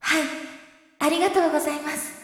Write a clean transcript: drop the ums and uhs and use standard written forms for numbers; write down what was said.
はい、ありがとうございます。